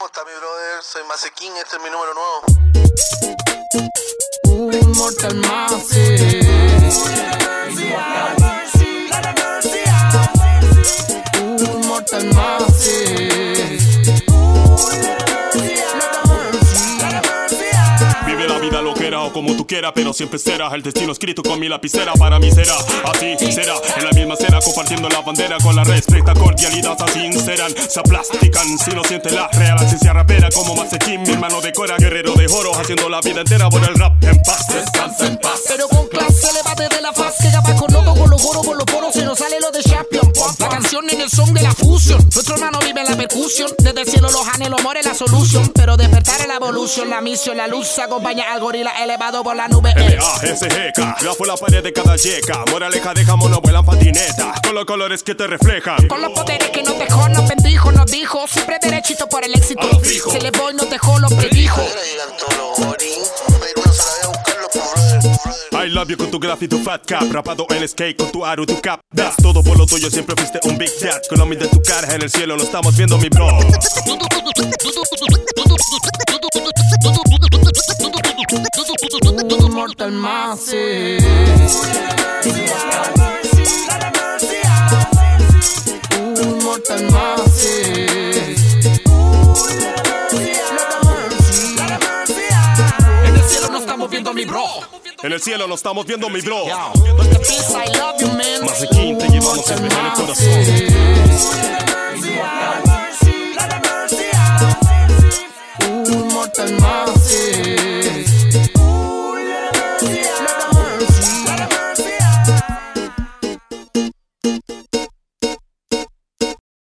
¿Cómo está mi brother? Soy Masequín, este es mi número nuevo. Un Mortal Mase. Un Mortal Mase. Vive la vida loquera o como tú quieras, pero siempre será el destino escrito con mi lapicera. Para mí será, así será, en la misma cera, compartiendo la bandera con la respeto, cordialidad se sinceran, se aplastican si no siente la real ciencia rapera. Como Masequín, mi hermano de Cora, guerrero de oro, haciendo la vida entera por el rap en paz. Descansa en paz. Pero con clase, levante de la faz, que ya va con loco, con los goros, con los poros, y nos sale lo de Champion. La canción en el son de la fusión, nuestro hermano vive en la percusión, desde el cielo los anhelos, amores, la solución. Pero despertar es la evolución, la misión, la luz acompaña al gorila elevado por la nube. M-A-S-G-K, grafo la pared de cada yeca. Moraleja, dejamos no vuelan patineta, con los colores que te reflejan, con los poderes que no dejó, nos bendijo, nos dijo, siempre derechito por el éxito. Se le voy, no dejó, lo predijo. Ahora llegan todos los gorín, pero uno se la ve a buscarlo, brother. I love you con tu graf y tu fat cap, rapado en skate con tu aro y tu cap. Das todo por lo tuyo, siempre fuiste un big dad. Con la humildad de tu cara en el cielo lo estamos viendo, mi bro. Un Mortal Mase. Un Mortal Mase. En el cielo no estamos viendo, mi bro. En el cielo lo estamos viendo, mi bro. With the peace, I love you, man. Masequín, te llevamos siempre en el corazón.